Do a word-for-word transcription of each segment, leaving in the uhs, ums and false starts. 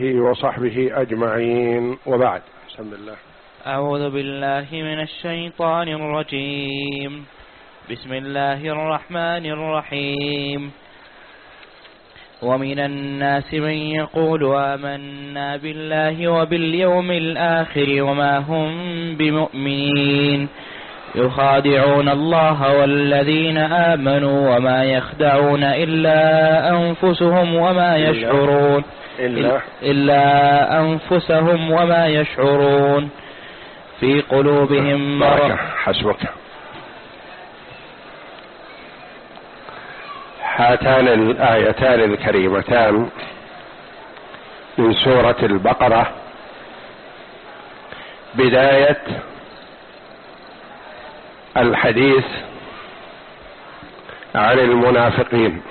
آله وصحبه أجمعين، وبعد. بسم الله. أعوذ بالله من الشيطان الرجيم. بسم الله الرحمن الرحيم. ومن الناس من يقول آمنا بالله وباليوم الآخر وما هم بمؤمنين يخادعون الله والذين آمنوا وما يخدعون إلا أنفسهم وما يشعرون إلا, إلا أنفسهم وما يشعرون في قلوبهم مرض. حسبك. هاتان الآيتان الكريمتان من سورة البقرة بداية الحديث عن المنافقين.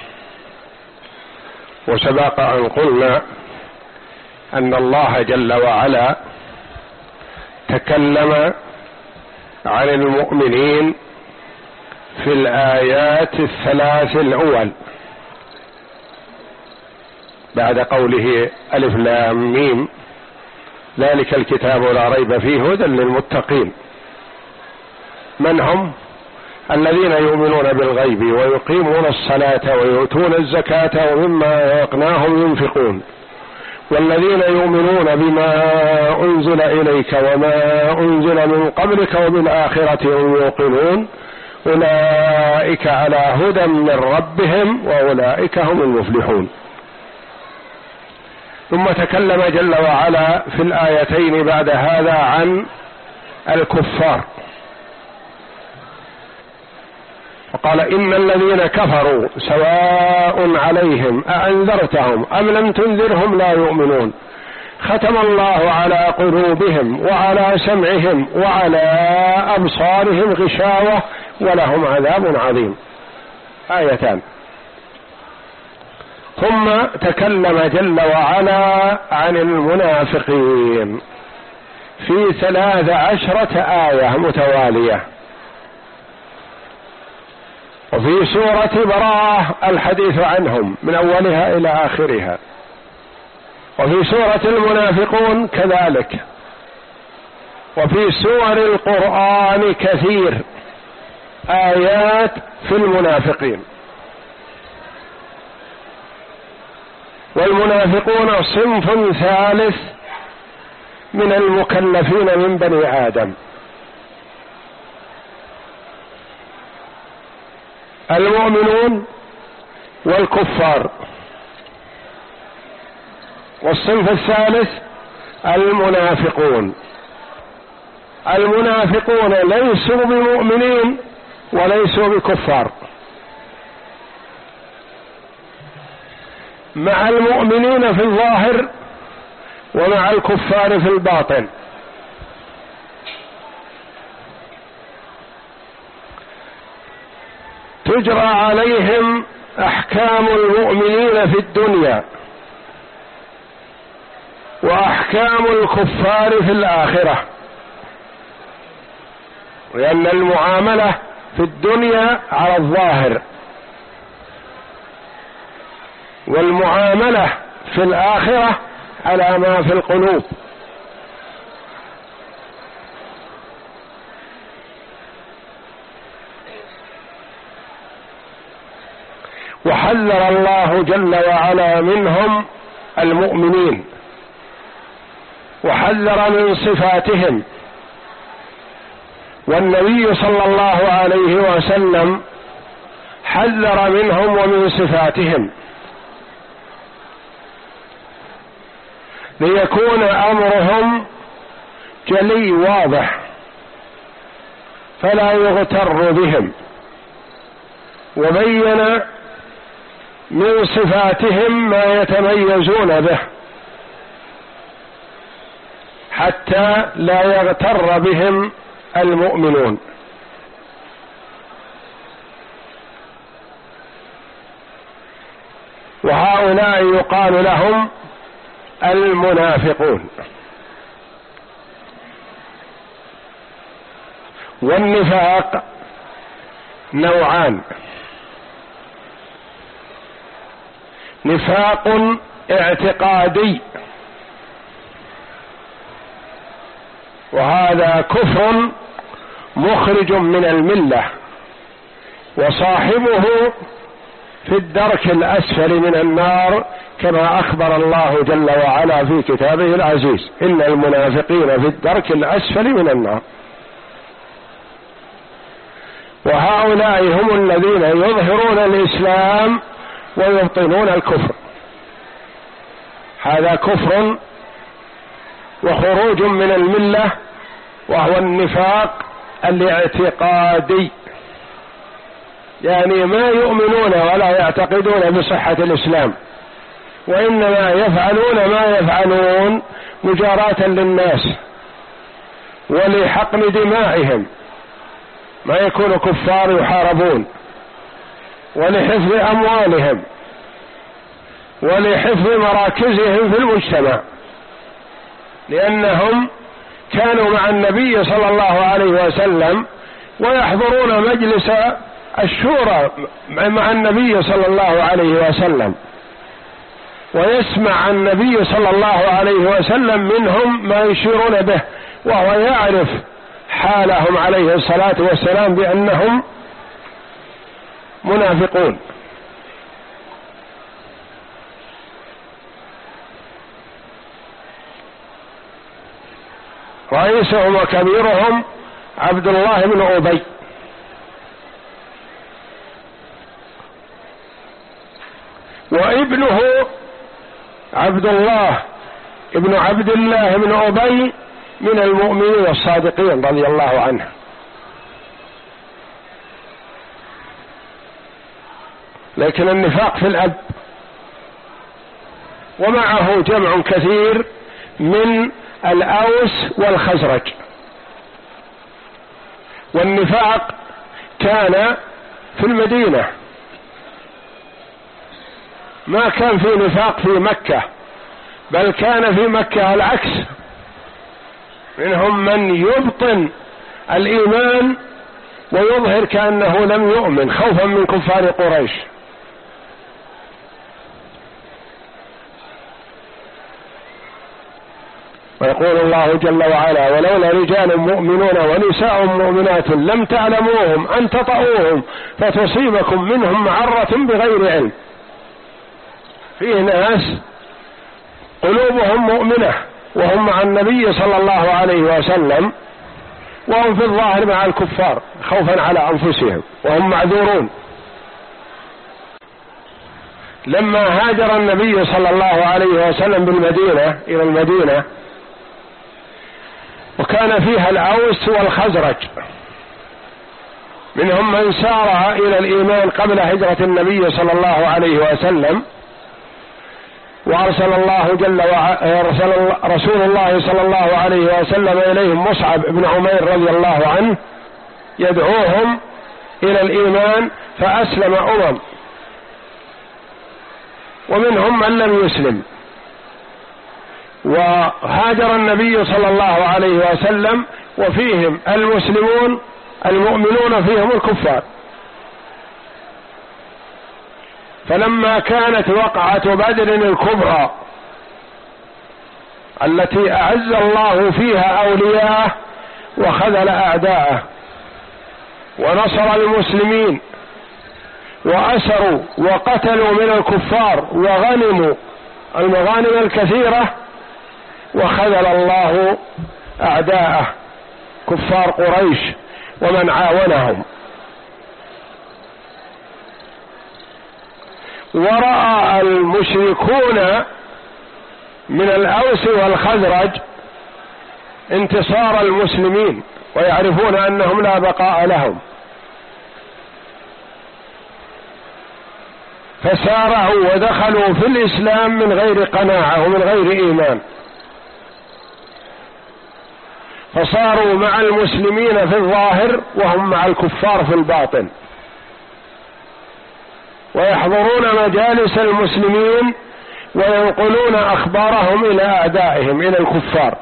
وسبق أن قلنا أن الله جل وعلا تكلم عن المؤمنين في الآيات الثلاث الأول بعد قوله ألف لام ميم ذلك الكتاب لا ريب فيه هدى للمتقين. من هم؟ الذين يؤمنون بالغيب ويقيمون الصلاة ويؤتون الزكاة ومما رزقناهم ينفقون، والذين يؤمنون بما أنزل إليك وما أنزل من قبلك وبالآخرة هم يوقنون أولئك على هدى من ربهم وأولئك هم المفلحون. ثم تكلم جل وعلا في الآيتين بعد هذا عن الكفار، وقال إن الذين كفروا سواء عليهم أأنذرتهم أم لم تنذرهم لا يؤمنون ختم الله على قلوبهم وعلى سمعهم وعلى أبصارهم غشاوة ولهم عذاب عظيم. آيتان. ثم تكلم جل وعلا عن المنافقين في ثلاث عشرة آية متوالية، وفي سورة براءة الحديث عنهم من أولها إلى آخرها، وفي سورة المنافقون كذلك، وفي سور القرآن كثير آيات في المنافقين. والمنافقون صنف ثالث من المكلفين من بني آدم. المؤمنون والكفار، والصنف الثالث المنافقون. المنافقون ليسوا بمؤمنين وليسوا بكفار، مع المؤمنين في الظاهر ومع الكفار في الباطن. تجرى عليهم أحكام المؤمنين في الدنيا وأحكام الكفار في الآخرة، لأن المعاملة في الدنيا على الظاهر، والمعاملة في الآخرة على ما في القلوب. وحذر الله جل وعلا منهم المؤمنين، وحذر من صفاتهم، والنبي صلى الله عليه وسلم حذر منهم ومن صفاتهم، ليكون أمرهم جلي واضح فلا يغتر بهم. وبين من صفاتهم ما يتميزون به حتى لا يغتر بهم المؤمنون. وهؤلاء يقال لهم المنافقون. والنفاق نوعان: نفاق اعتقادي وهذا كفر مخرج من الملة، وصاحبه في الدرك الأسفل من النار، كما أخبر الله جل وعلا في كتابه العزيز: إن المنافقين في الدرك الأسفل من النار. وهؤلاء هم الذين يظهرون الإسلام ويبطنون الكفر. هذا كفر وخروج من الملة، وهو النفاق الاعتقادي، يعني ما يؤمنون ولا يعتقدون بصحة الإسلام، وإنما يفعلون ما يفعلون مجاراة للناس ولحقن دمائهم، ما يكون كفار يحاربون، ولحفظ أموالهم، ولحفظ مراكزهم في المجتمع، لأنهم كانوا مع النبي صلى الله عليه وسلم ويحضرون مجلس الشورى مع النبي صلى الله عليه وسلم، ويسمع النبي صلى الله عليه وسلم منهم ما يشيرون به، وهو يعرف حالهم عليه الصلاة والسلام بأنهم منافقون. رئيسهم وكبيرهم عبد الله بن أبي، وابنه عبد الله ابن عبد الله بن أبي من المؤمنين الصادقين رضي الله عنه. لكن النفاق في الأب، ومعه جمع كثير من الأوس والخزرج. والنفاق كان في المدينة، ما كان في نفاق في مكة، بل كان في مكة العكس، منهم من يبطن الإيمان ويظهر كأنه لم يؤمن خوفا من كفار قريش. ويقول الله جل وعلا: ولولا رجال مؤمنون ونساء مؤمنات لم تعلموهم أن تطؤوهم فتصيبكم منهم معرة بغير علم. فيه ناس قلوبهم مؤمنة وهم مع النبي صلى الله عليه وسلم، وهم في الظاهر مع الكفار خوفا على أنفسهم، وهم معذورون. لما هاجر النبي صلى الله عليه وسلم بالمدينة إلى المدينة، وكان فيها الأوس والخزرج، منهم من سار إلى الإيمان قبل هجرة النبي صلى الله عليه وسلم، وأرسل الله جل وعلا أرسل رسول الله صلى الله عليه وسلم إليهم مصعب بن عمير رضي الله عنه يدعوهم إلى الإيمان، فأسلم أمم، ومنهم من لم يسلم. وهاجر النبي صلى الله عليه وسلم وفيهم المسلمون المؤمنون فيهم الكفار. فلما كانت وقعة بدر الكبرى التي أعز الله فيها أولياءه وخذل أعداءه ونصر المسلمين وأسروا وقتلوا من الكفار وغنموا المغانم الكثيرة، وخذل الله أعداءه كفار قريش ومن عاونهم، ورأى المشركون من الأوس والخزرج انتصار المسلمين ويعرفون أنهم لا بقاء لهم، فسارعوا ودخلوا في الإسلام من غير قناعة ومن غير إيمان، فصاروا مع المسلمين في الظاهر وهم مع الكفار في الباطن، ويحضرون مجالس المسلمين وينقلون أخبارهم إلى أعدائهم إلى الكفار.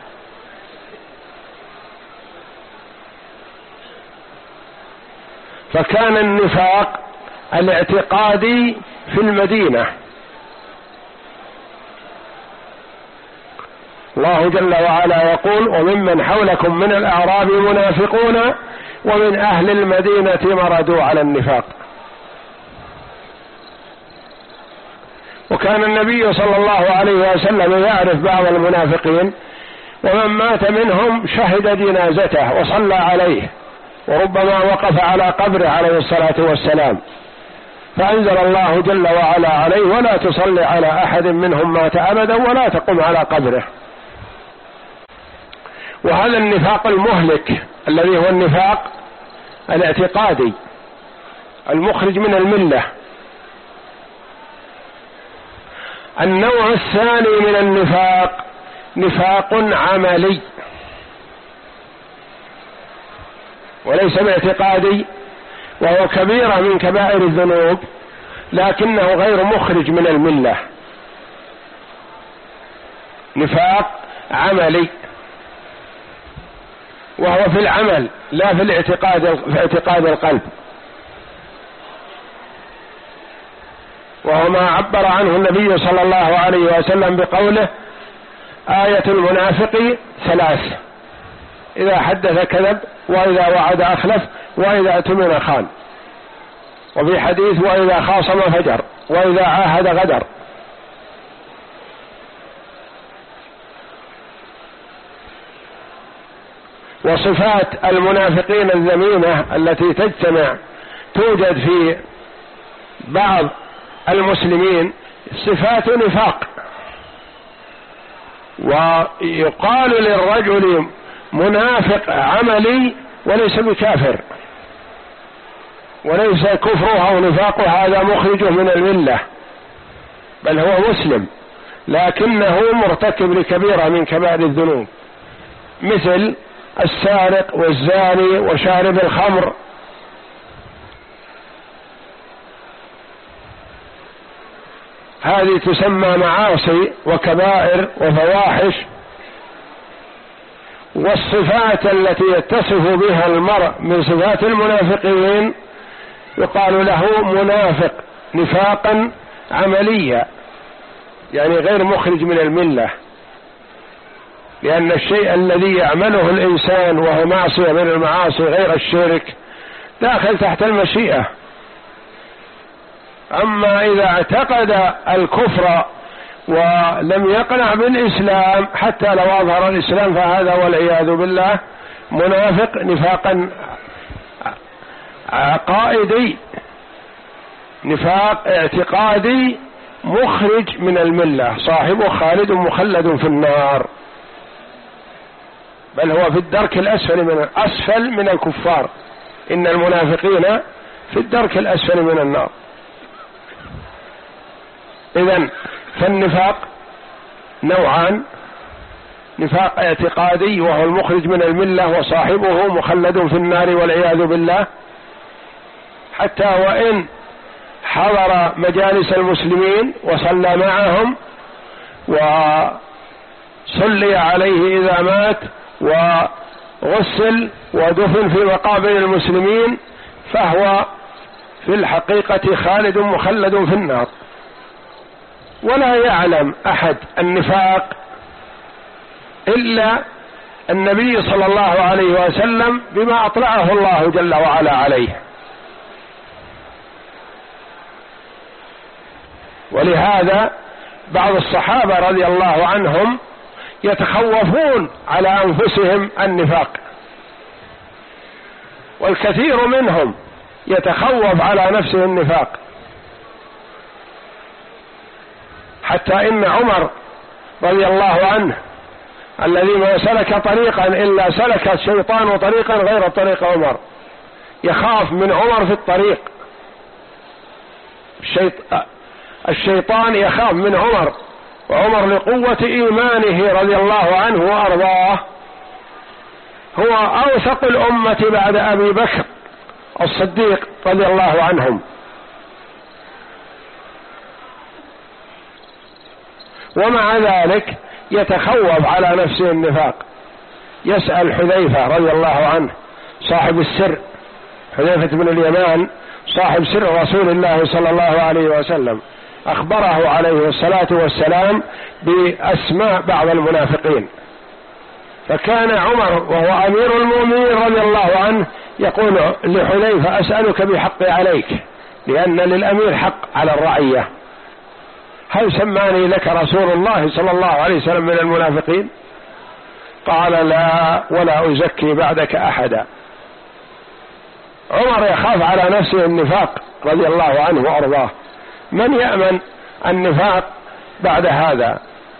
فكان النفاق الاعتقادي في المدينة، الله جل وعلا يقول: وممن حولكم من الأعراب منافقون ومن أهل المدينة مردوا على النفاق. وكان النبي صلى الله عليه وسلم يعرف بعض المنافقين، ومن مات منهم شهد جنازته وصلى عليه، وربما وقف على قبره عليه الصلاة والسلام، فأنزل الله جل وعلا عليه: ولا تصلي على أحد منهم مات أبدا ولا تقم على قبره. وهذا النفاق المهلك الذي هو النفاق الاعتقادي المخرج من الملة. النوع الثاني من النفاق نفاق عملي، وليس باعتقادي، وهو كبيرة من كبائر الذنوب لكنه غير مخرج من الملة. نفاق عملي، وهو في العمل لا في الاعتقاد في اعتقاد القلب، وهو ما عبر عنه النبي صلى الله عليه وسلم بقوله: آية المنافق ثلاث: إذا حدث كذب، وإذا وعد أخلف، وإذا اؤتمن خان. وفي حديث: وإذا خاصم فجر، وإذا عاهد غدر. وصفات المنافقين الذميمة التي تجتمع توجد في بعض المسلمين صفات نفاق. ويقال للرجل منافق عملي وليس بكافر، وليس كفره أو نفاقه هذا مخرجه من الملة، بل هو مسلم لكنه مرتكب لكبيرة من كبائر الذنوب، مثل السارق والزاني وشارب الخمر. هذه تسمى معاصي وكبائر وفواحش. والصفات التي يتصف بها المرء من صفات المنافقين يقال له منافق نفاقا عمليا، يعني غير مخرج من الملة، لأن الشيء الذي يعمله الإنسان وهو معصية من المعاصي غير الشرك داخل تحت المشيئة. أما إذا اعتقد الكفر ولم يقنع بالإسلام حتى لو أظهر الإسلام فهذا والعياذ بالله منافق نفاقا عقائدي، نفاق اعتقادي مخرج من الملة، صاحبه خالد مخلد في النار، بل هو في الدرك الأسفل من أسفل من الكفار. إن المنافقين في الدرك الأسفل من النار. إذن فالنفاق نوعان: نفاق اعتقادي وهو المخرج من الملة وصاحبه مخلد في النار والعياذ بالله، حتى وإن حضر مجالس المسلمين وصلى معهم وصلي عليه إذا مات وغسل ودفن في مقابر المسلمين، فهو في الحقيقة خالد مخلد في النار. ولا يعلم أحد النفاق إلا النبي صلى الله عليه وسلم بما أطلعه الله جل وعلا عليه. ولهذا بعض الصحابة رضي الله عنهم يتخوفون على أنفسهم النفاق، والكثير منهم يتخوف على نفسه النفاق، حتى إن عمر رضي الله عنه الذي ما سلك طريقا إلا سلك الشيطان طريقا غير طريق عمر، يخاف من عمر في الطريق. الشيطان يخاف من عمر، وعمر لقوة إيمانه رضي الله عنه وأرضاه هو أوثق الأمة بعد أبي بكر الصديق رضي الله عنهم. ومع ذلك يتخوف على نفسه النفاق. يسأل حذيفة رضي الله عنه صاحب السر، حذيفة بن اليمان صاحب سر رسول الله صلى الله عليه وسلم، أخبره عليه الصلاة والسلام بأسماء بعض المنافقين، فكان عمر وهو أمير المؤمنين رضي الله عنه يقول لحذيفة: أسألك بحقي عليك، لأن للأمير حق على الرعية. هل سماني لك رسول الله صلى الله عليه وسلم من المنافقين؟ قال: لا، ولا أزكي بعدك أحدا. عمر يخاف على نفسه النفاق رضي الله عنه وأرضاه، من يأمن النفاق بعد هذا؟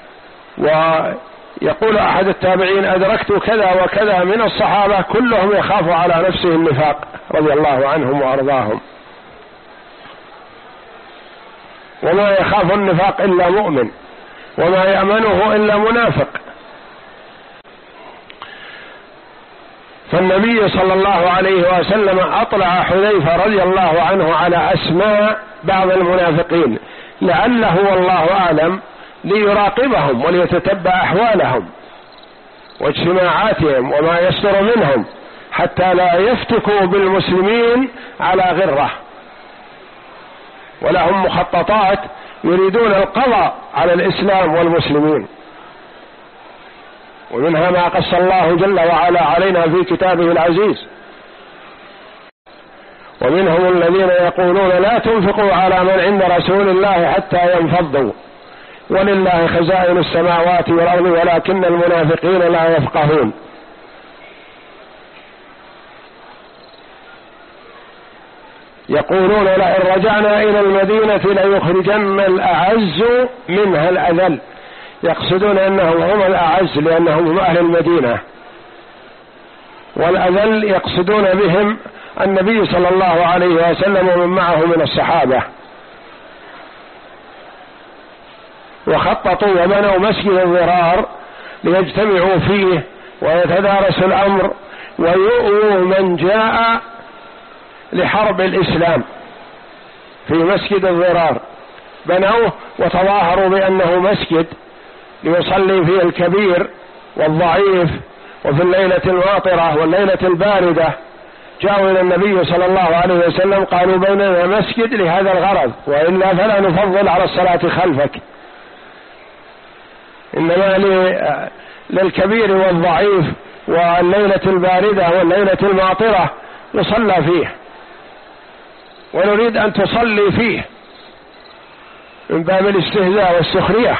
ويقول أحد التابعين: أدركت كذا وكذا من الصحابة كلهم يخاف على نفسه النفاق رضي الله عنهم وأرضاهم، وما يخاف النفاق إلا مؤمن، وما يأمنه إلا منافق. فالنبي صلى الله عليه وسلم أطلع حذيفة رضي الله عنه على أسماء بعض المنافقين، لعله والله أعلم ليراقبهم وليتتبع أحوالهم واجتماعاتهم وما يصدر منهم، حتى لا يفتكوا بالمسلمين على غرة. ولهم مخططات يريدون القضاء على الإسلام والمسلمين، ومنها ما قص الله جل وعلا علينا في كتابه العزيز: ومنهم الذين يقولون لا تنفقوا على من عند رسول الله حتى ينفضوا ولله خزائن السماوات والأرض ولكن المنافقين لا يفقهون. يقولون لئن رجعنا إلى المدينة ليخرجن الأعز منها الأذل، يقصدون أنهم هم الأعز لأنهم هم أهل المدينة، والأذل يقصدون بهم النبي صلى الله عليه وسلم ومن معه من الصحابة. وخططوا وبنوا مسجد الضرار ليجتمعوا فيه ويتدارسوا الأمر ويؤووا من جاء لحرب الإسلام في مسجد الضرار. بنوه وتظاهروا بأنه مسجد ليصلي فيه الكبير والضعيف، وفي الليلة الماطرة والليلة الباردة جاءوا إلى النبي صلى الله عليه وسلم قالوا: بيننا مسجد لهذا الغرض، وإلا فلا نفضل على الصلاة خلفك، إنما للكبير والضعيف والليلة الباردة والليلة الماطرة يصلى فيه، ونريد أن تصلي فيه من باب الاستهزاء والسخرية.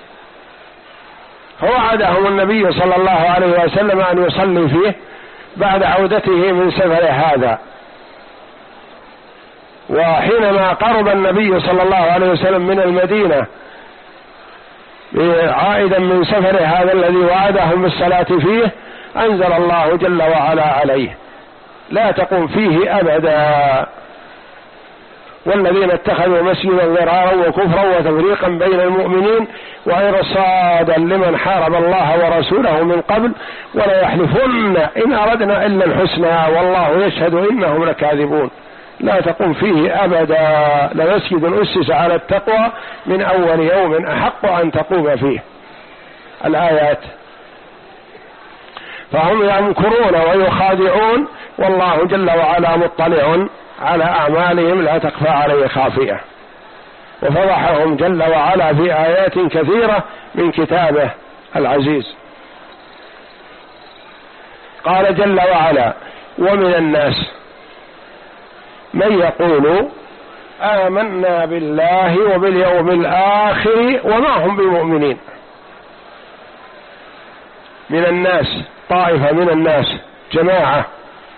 فوعدهم النبي صلى الله عليه وسلم أن يصلي فيه بعد عودته من سفر هذا. وحينما قرب النبي صلى الله عليه وسلم من المدينة عائدا من سفر هذا الذي وعدهم بالصلاة فيه، أنزل الله جل وعلا عليه: لا تقم فيه أبدا، والذين اتخذوا مسجدا ضرارا وكفرا وتفريقا بين المؤمنين وإرصادا لمن حارب الله ورسوله من قبل ولا يحلفن إن أردنا إلا الحسنى والله يشهد إنهم لكاذبون. لا تقم فيه أبدا، لمسجد أسس على التقوى من أول يوم أحق أن تقوم فيه. الآيات. فهم يمكرون ويخادعون، والله جل وعلا مطلع على أعمالهم لا تخفى عليه خافية، وفضحهم جل وعلا في آيات كثيرة من كتابه العزيز. قال جل وعلا: ومن الناس من يقول آمنا بالله وباليوم الآخر وما هم بمؤمنين. من الناس طائفة من الناس، جماعة،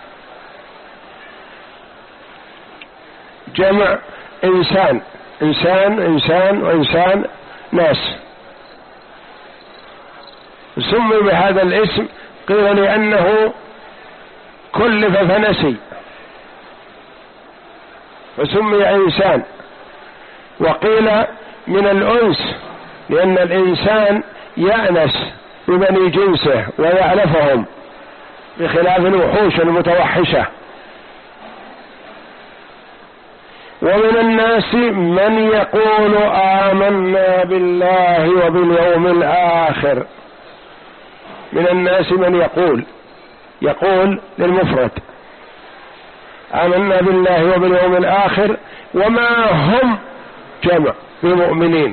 جمع إنسان، إنسان إنسان وإنسان، ناس. سمي بهذا الاسم قيل لأنه كلف فنسي فسمي إنسان، وقيل من الأنس لأن الإنسان يأنس ببني جنسه ويألفهم بخلاف الوحوش المتوحشة. ومن الناس من يقول آمنا بالله وباليوم الآخر. من الناس من يقول، يقول للمفرد، آمنا بالله وباليوم الآخر وما هم جمع بمؤمنين.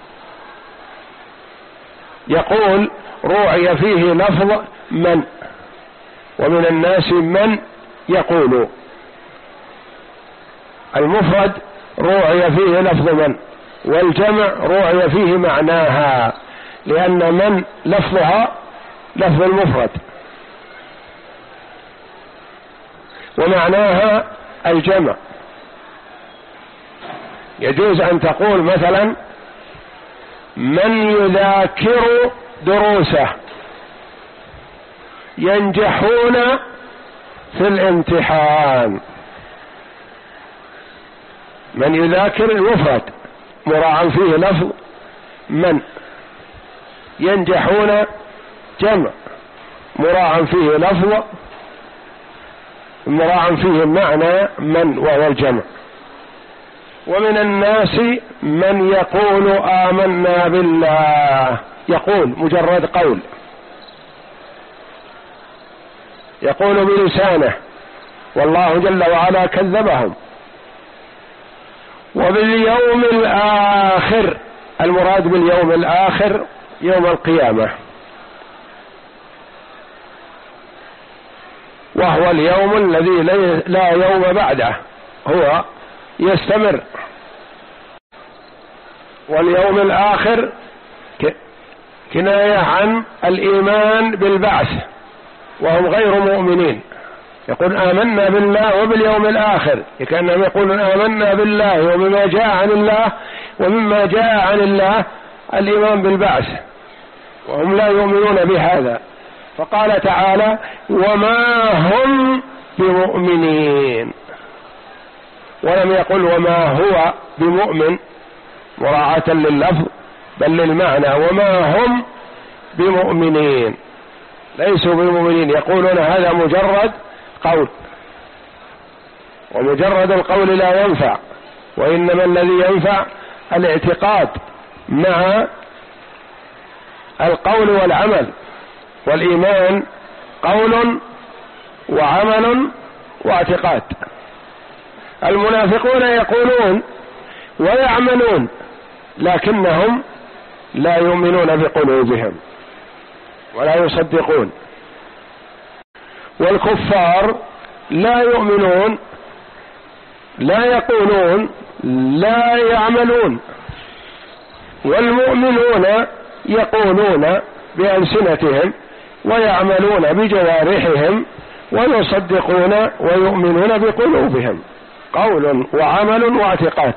يقول روعي فيه لفظ من، ومن الناس من يقول. المفرد روعي فيه لفظ من، والجمع روعي فيه معناها، لأن من لفظها لفظ المفرد ومعناها الجمع. يجوز أن تقول مثلا من يذاكر دروسه ينجحون في الامتحان. من يذاكر المفرد مراعى فيه لفظ من، ينجحون جمع مراعى فيه لفظ مراعى فيه معنى من وهو الجمع. ومن الناس من يقول آمنا بالله، يقول مجرد قول، يقول بلسانه، والله جل وعلا كذبهم. وباليوم الآخر، المراد باليوم الآخر يوم القيامة، وهو اليوم الذي لا يوم بعده، هو يستمر. واليوم الآخر كناية عن الإيمان بالبعث وهم غير مؤمنين. يقول آمنا بالله وباليوم الآخر، كأنهم يقولون آمنا بالله وبما جاء عن الله، ومما جاء عن الله الإيمان بالبعث، وهم لا يؤمنون بهذا. فقال تعالى وما هم بمؤمنين، ولم يقل وما هو بمؤمن مراعاة لللفظ بل للمعنى، وما هم بمؤمنين، ليسوا بمؤمنين. يقولون هذا مجرد قول، ومجرد القول لا ينفع، وإنما الذي ينفع الاعتقاد مع القول والعمل. والإيمان قول وعمل واعتقاد. المنافقون يقولون ويعملون لكنهم لا يؤمنون بقلوبهم ولا يصدقون. والكفار لا يؤمنون، لا يقولون، لا يعملون. والمؤمنون يقولون بألسنتهم ويعملون بجوارحهم ويصدقون ويؤمنون بقلوبهم، قول وعمل واعتقاد.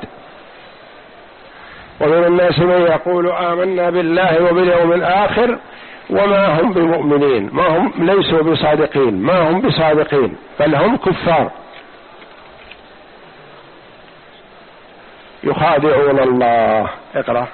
ومن الناس من يقول آمنا بالله وباليوم الآخر وما هم بمؤمنين، ما هم ليسوا بصادقين، ما هم بصادقين بل هم كفار يخادعون الله. اقرأ.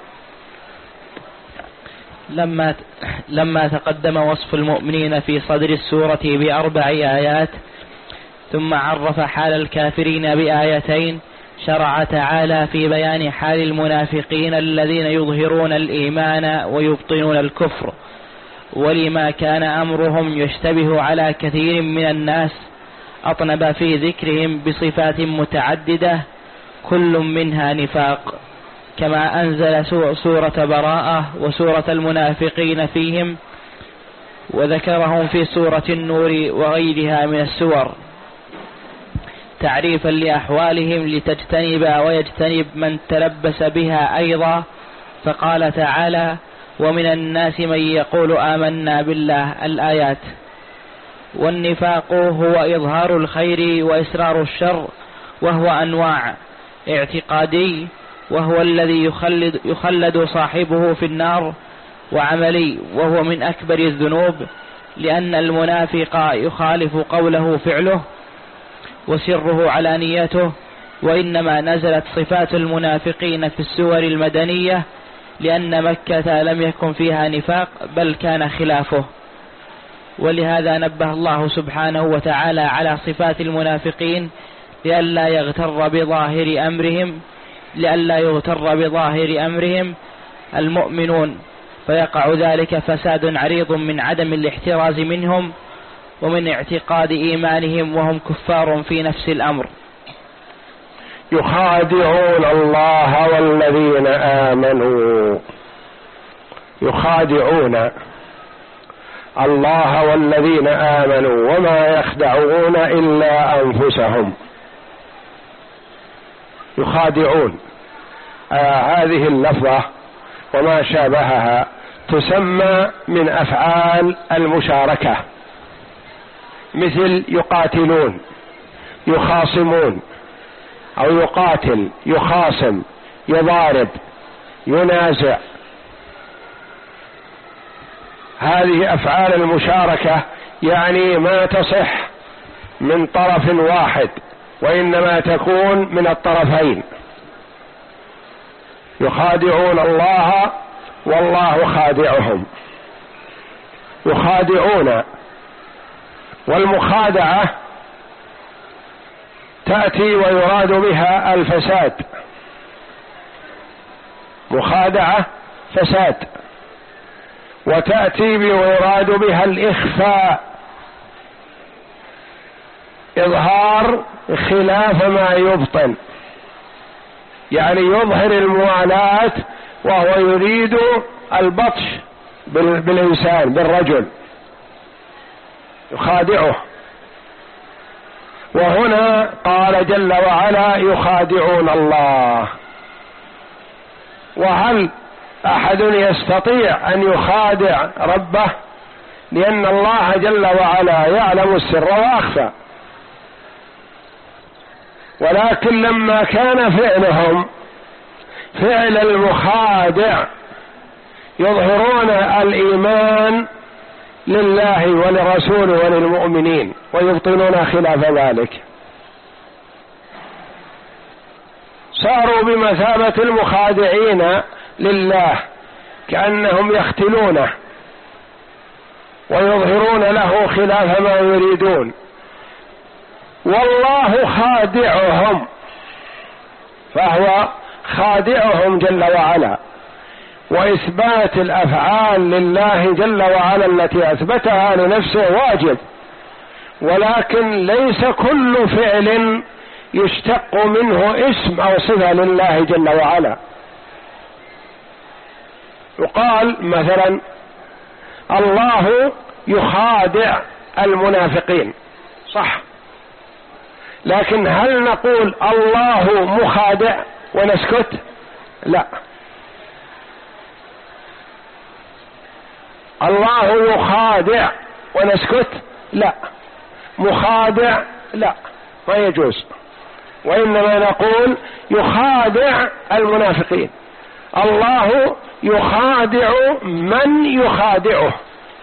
لما لما تقدم وصف المؤمنين في صدر السورة بأربع آيات، ثم عرف حال الكافرين بآيتين، شرع تعالى في بيان حال المنافقين الذين يظهرون الإيمان ويبطنون الكفر، ولما كان أمرهم يشتبه على كثير من الناس، أطنب في ذكرهم بصفات متعددة كل منها نفاق، كما أنزل سورة براءة وسورة المنافقين فيهم، وذكرهم في سورة النور وغيرها من السور تعريفا لأحوالهم لتجتنب ويجتنب من تلبس بها أيضا. فقال تعالى ومن الناس من يقول آمنا بالله الآيات. والنفاق هو إظهار الخير وإسرار الشر، وهو أنواع: اعتقادي وهو الذي يخلد, يخلد صاحبه في النار، وعملي وهو من أكبر الذنوب، لأن المنافق يخالف قوله فعله وسره علانيته. وإنما نزلت صفات المنافقين في السور المدنية لأن مكة لم يكن فيها نفاق بل كان خلافه، ولهذا نبه الله سبحانه وتعالى على صفات المنافقين لئلا يغتر بظاهر أمرهم لئلا يغتر بظاهر أمرهم المؤمنون، فيقع ذلك فساد عريض من عدم الاحتراز منهم ومن اعتقاد إيمانهم وهم كفار في نفس الأمر. يخادعون الله والذين آمنوا، يخادعون الله والذين آمنوا وما يخدعون إلا أنفسهم. يخادعون آه هذه اللفظة وما شابهها تسمى من أفعال المشاركة، مثل يقاتلون، يخاصمون، أو يقاتل، يخاصم، يضارب، ينازع. هذه أفعال المشاركة، يعني ما تصح من طرف واحد وإنما تكون من الطرفين. يخادعون الله والله خادعهم. يخادعون، والمخادعة تأتي ويراد بها الفساد، مخادعة فساد، وتأتي ويراد بها الإخفاء، إظهار خلاف ما يبطن، يعني يظهر الموالاة وهو يريد البطش بالإنسان بالرجل، يخادعه. وهنا قال جل وعلا يخادعون الله. وهل أحد يستطيع أن يخادع ربه؟ لأن الله جل وعلا يعلم السر وأخفى. ولكن لما كان فعلهم فعل المخادع يظهرون الإيمان لله ولرسوله وللمؤمنين ويبطنون خلاف ذلك، صاروا بمثابة المخادعين لله، كأنهم يختلونه ويظهرون له خلاف ما يريدون، والله خادعهم، فهو خادعهم جل وعلا. وإثبات الأفعال لله جل وعلا التي أثبتها لنفسه واجب، ولكن ليس كل فعل يشتق منه اسم أو صفة لله جل وعلا. يقال مثلا الله يخادع المنافقين، صح، لكن هل نقول الله مخادع ونسكت؟ لا، الله يخادع ونسكت؟ لا، مخادع لا، ما يجوز. وإنما نقول يخادع المنافقين، الله يخادع من يخادعه،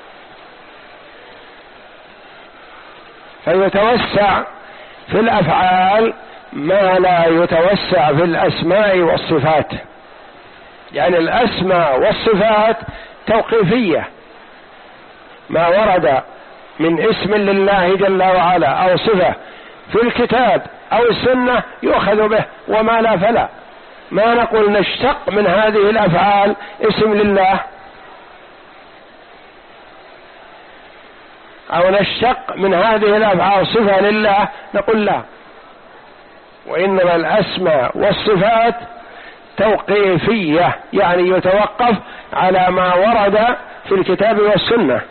فيتوسع في الأفعال ما لا يتوسع في الأسماء والصفات، يعني الأسماء والصفات توقيفية، ما ورد من اسم لله جل وعلا أو صفة في الكتاب أو السنة يؤخذ به، وما لا فلا. ما نقول نشتق من هذه الأفعال اسم لله أو نشتق من هذه الأفعال صفة لله، نقول لا. وإنما الأسماء والصفات توقيفية، يعني يتوقف على ما ورد في الكتاب والسنة.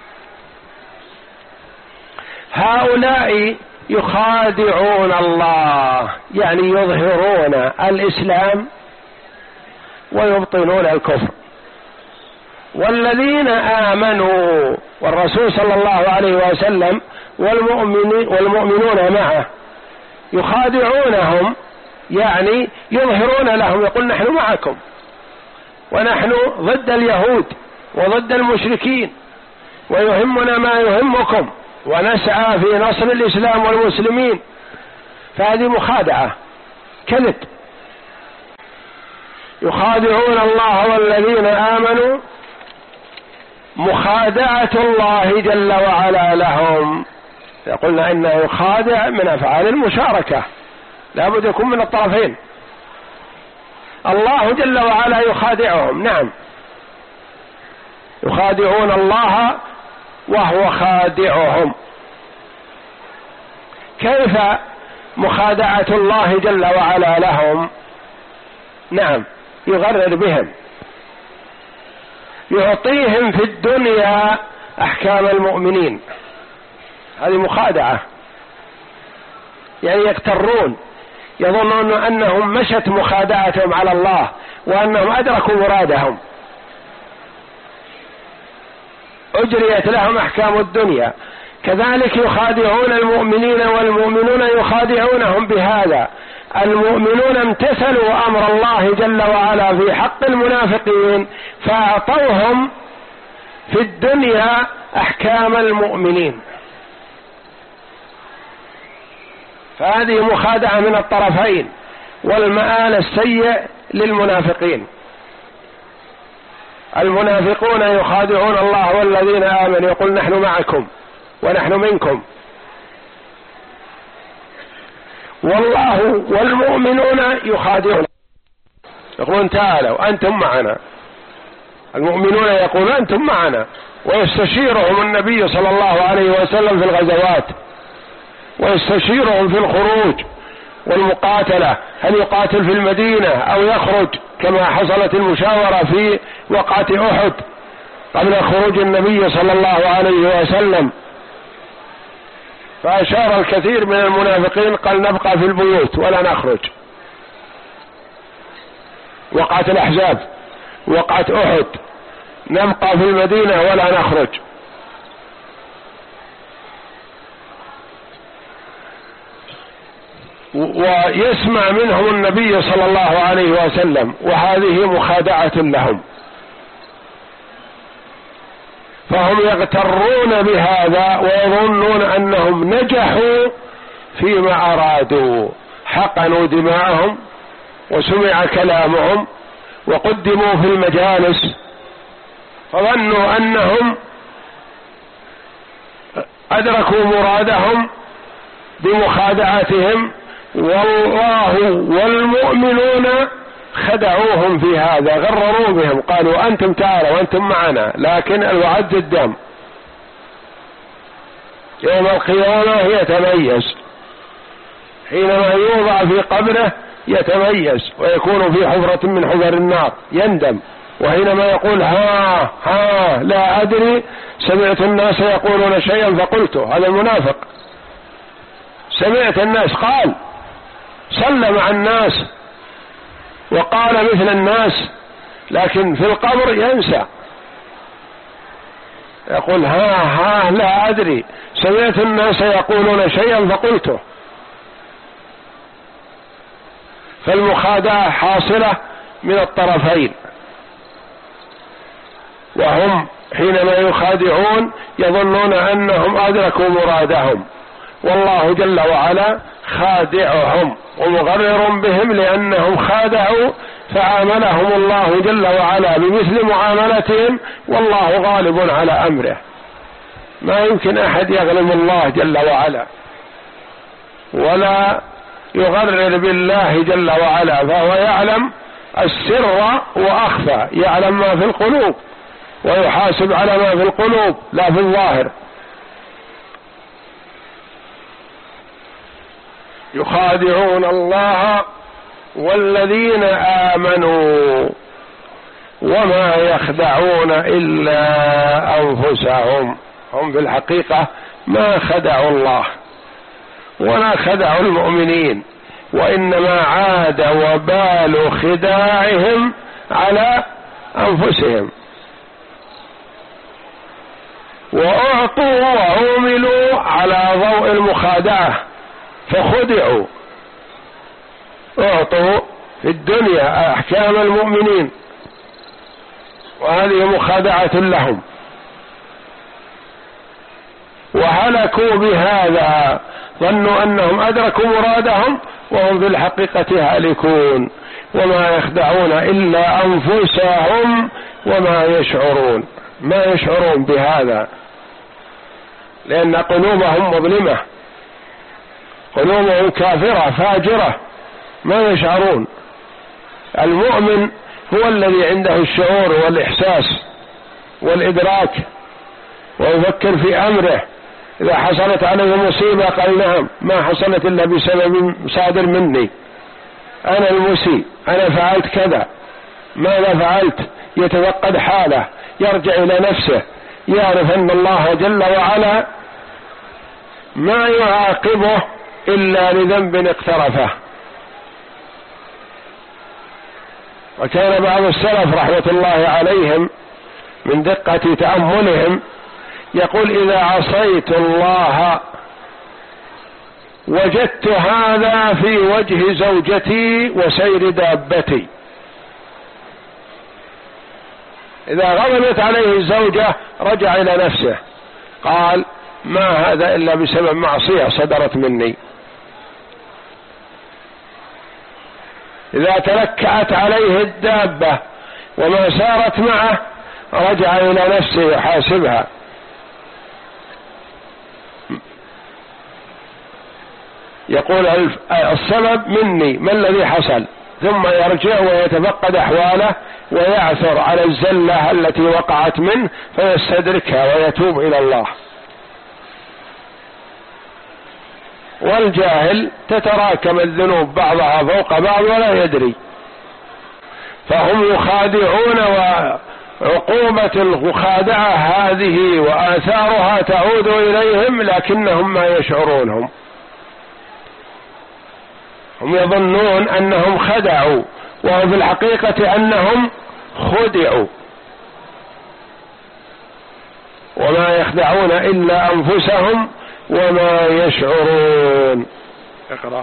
هؤلاء يخادعون الله، يعني يظهرون الإسلام ويبطنون الكفر. والذين آمنوا، والرسول صلى الله عليه وسلم والمؤمنين والمؤمنون معه يخادعونهم، يعني يظهرون لهم، يقول نحن معكم ونحن ضد اليهود وضد المشركين ويهمنا ما يهمكم ونسعى في نصر الإسلام والمسلمين. فهذه مخادعة، كذب. يخادعون الله والذين آمنوا، مخادعة الله جل وعلا لهم. قلنا إنه يخادع من أفعال المشاركة، لا بد يكون من الطرفين. الله جل وعلا يخادعهم، نعم، يخادعون الله وهو خادعهم. كيف مخادعة الله جل وعلا لهم. نعم، يغرر بهم، يعطيهم في الدنيا أحكام المؤمنين، هذه مخادعة، يعني يغترون، يظنون أنهم مشت مخادعتهم على الله وأنهم أدركوا مرادهم، أجريت لهم أحكام الدنيا. كذلك يخادعون المؤمنين والمؤمنون يخادعونهم بهذا. المؤمنون امتثلوا أمر الله جل وعلا في حق المنافقين فأعطوهم في الدنيا أحكام المؤمنين، فهذه مخادعة من الطرفين، والمآل السيء للمنافقين. المنافقون يخادعون الله والذين آمنوا، يقول نحن معكم ونحن منكم، والله والمؤمنون يخادعون، يقولون تعالوا أنتم معنا، المؤمنون يقولون أنتم معنا، ويستشيرهم النبي صلى الله عليه وسلم في الغزوات، ويستشيرهم في الخروج والمقاتلة، هل يقاتل في المدينة أو يخرج، كما حصلت المشاورة في وقعة أحد قبل خروج النبي صلى الله عليه وسلم، فأشار الكثير من المنافقين قال نبقى في البيوت ولا نخرج. وقعة الأحزاب، وقعة أحد، نبقى في المدينة ولا نخرج. ويسمع منهم النبي صلى الله عليه وسلم، وهذه مخادعة لهم، فهم يغترون بهذا ويظنون أنهم نجحوا فيما أرادوا، حقنوا دماءهم وسمع كلامهم وقدموا في المجالس، فظنوا أنهم أدركوا مرادهم بمخادعتهم، والله والمؤمنون خدعوهم في هذا، غرروا بهم، قالوا أنتم تعالوا وأنتم معنا، لكن الوعد الدم يوم القيامة يتميز، حينما يوضع في قبره يتميز ويكون في حفرة من حفر النار يندم، وحينما يقول ها ها لا أدري سمعت الناس يقولون شيئا فقلته، هذا المنافق، سمعت الناس قال، صلى مع الناس وقال مثل الناس، لكن في القبر ينسى، يقول ها ها لا أدري سمعت الناس يقولون شيئا فقلته. فالمخادعة حاصلة من الطرفين، وهم حينما يخادعون يظنون أنهم أدركوا مرادهم، والله جل وعلا خادعهم ومغرر بهم لأنهم خادعوا، فعاملهم الله جل وعلا بمثل معاملتهم، والله غالب على أمره، ما يمكن أحد يغلب الله جل وعلا ولا يغرر بالله جل وعلا، فهو يعلم السر وأخفى، يعلم ما في القلوب ويحاسب على ما في القلوب لا في الظاهر. يخادعون الله والذين آمنوا وما يخدعون إلا أنفسهم، هم في الحقيقة ما خدعوا الله ولا خدعوا المؤمنين، وإنما عاد وبال خداعهم على أنفسهم، وأعطوا وعملوا على ضوء المخادعة فخدعوا، أعطوا في الدنيا أحكام المؤمنين وهذه مخادعة لهم، وهلكوا بهذا، ظنوا أنهم أدركوا مرادهم وهم في الحقيقة هالكون، وما يخدعون إلا أنفسهم وما يشعرون، ما يشعرون بهذا، لأن قلوبهم مظلمة، قلوبهم كافرة فاجرة، ما يشعرون. المؤمن هو الذي عنده الشعور والإحساس والإدراك، ويفكر في أمره إذا حصلت عليه مصيبة قال نعم ما حصلت إلا بسبب صادر مني، أنا المسيء، أنا فعلت كذا، ماذا فعلت؟ يتفقد حاله، يرجع إلى نفسه، يعرف أن الله جل وعلا ما يعاقبه إلا لذنب اقترفه. وكان بعض السلف رحمة الله عليهم من دقة تأملهم يقول إذا عصيت الله وجدت هذا في وجه زوجتي وسير دابتي. إذا غضبت عليه الزوجة رجع إلى نفسه قال ما هذا إلا بسبب معصية صدرت مني. إذا تلكأت عليه الدابة وما سارت معه رجع إلى نفسه يحاسبها. يقول السبب مني، ما الذي حصل؟ ثم يرجع ويتفقد أحواله ويعثر على الزلة التي وقعت منه فيستدركها ويتوب إلى الله. والجاهل تتراكم الذنوب بعضها فوق بعض ولا يدري، فهم يخادعون، وعقوبة المخادعة هذه وآثارها تعود إليهم لكنهم ما يشعرونهم. هم يظنون أنهم خدعوا وهو في الحقيقة أنهم خدعوا، وما يخدعون إلا أنفسهم وما يشعرون. اقرأ.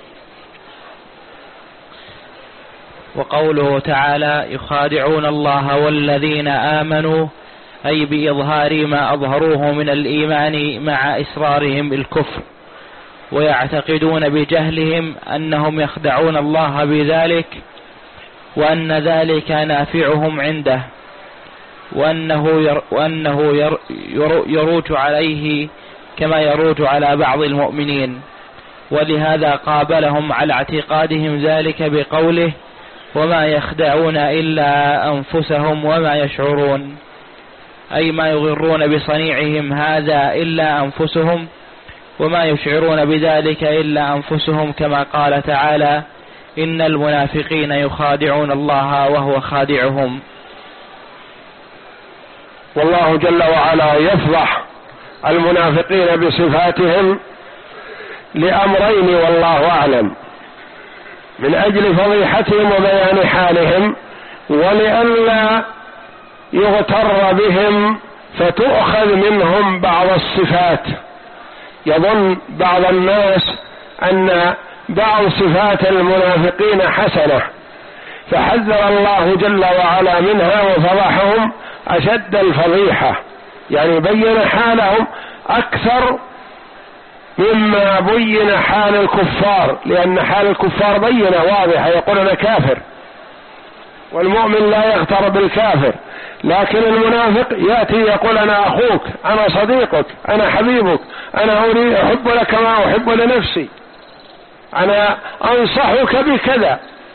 وقوله تعالى يخادعون الله والذين آمنوا أي بإظهار ما أظهروه من الإيمان مع إصرارهم الكفر، ويعتقدون بجهلهم أنهم يخدعون الله بذلك، وأن ذلك نافعهم عنده، وأنه, ير وأنه ير ير يروج عليه كما يروج على بعض المؤمنين. ولهذا قابلهم على اعتقادهم ذلك بقوله وما يخدعون إلا أنفسهم وما يشعرون، أي ما يغرون بصنيعهم هذا إلا أنفسهم وما يشعرون بذلك إلا أنفسهم، كما قال تعالى إن المنافقين يخادعون الله وهو خادعهم. والله جل وعلا يفضح المنافقين بصفاتهم لأمرين والله أعلم، من أجل فضيحتهم وبيان حالهم، ولئلا يغتر بهم فتؤخذ منهم بعض الصفات. يظن بعض الناس أن بعض صفات المنافقين حسنة، فحذر الله جل وعلا منها وفضحهم أشد الفضيحة، يعني بين حالهم أكثر مما بين حال الكفار، لأن حال الكفار بينة واضحة، يقول أنا كافر، والمؤمن لا يغتر بالكافر. لكن المنافق يأتي يقول أنا أخوك، أنا صديقك، أنا حبيبك، أنا أريد أحب لك ما أحب لنفسي، أنا أنصحك بكذا،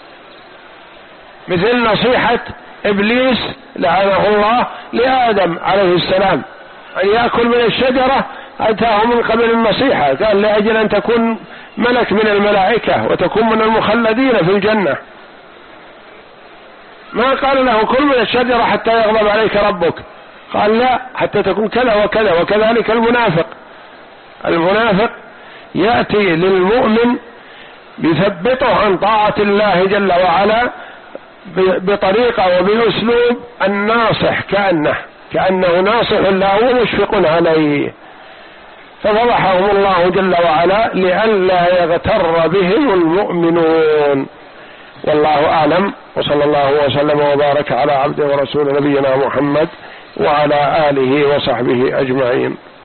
مثل نصيحة إبليس لعنه الله لآدم عليه السلام أن يأكل من الشجرة، أتاه من قبل النصيحة، قال لأجل أن تكون ملك من الملائكة وتكون من المخلدين في الجنة، ما قال له كل من الشجرة حتى يغضب عليك ربك، قال لا حتى تكون كذا وكذا. وكذلك المنافق، المنافق يأتي للمؤمن بيثبطه عن طاعة الله جل وعلا بطريقة وبأسلوب الناصح، كأنه كأنه ناصح له ومشفق عليه، ففضحهم الله جل وعلا لئلا يغتر بهم المؤمنون. والله أعلم، وصلى الله وسلم وبارك على عبده ورسول نبينا محمد وعلى آله وصحبه أجمعين.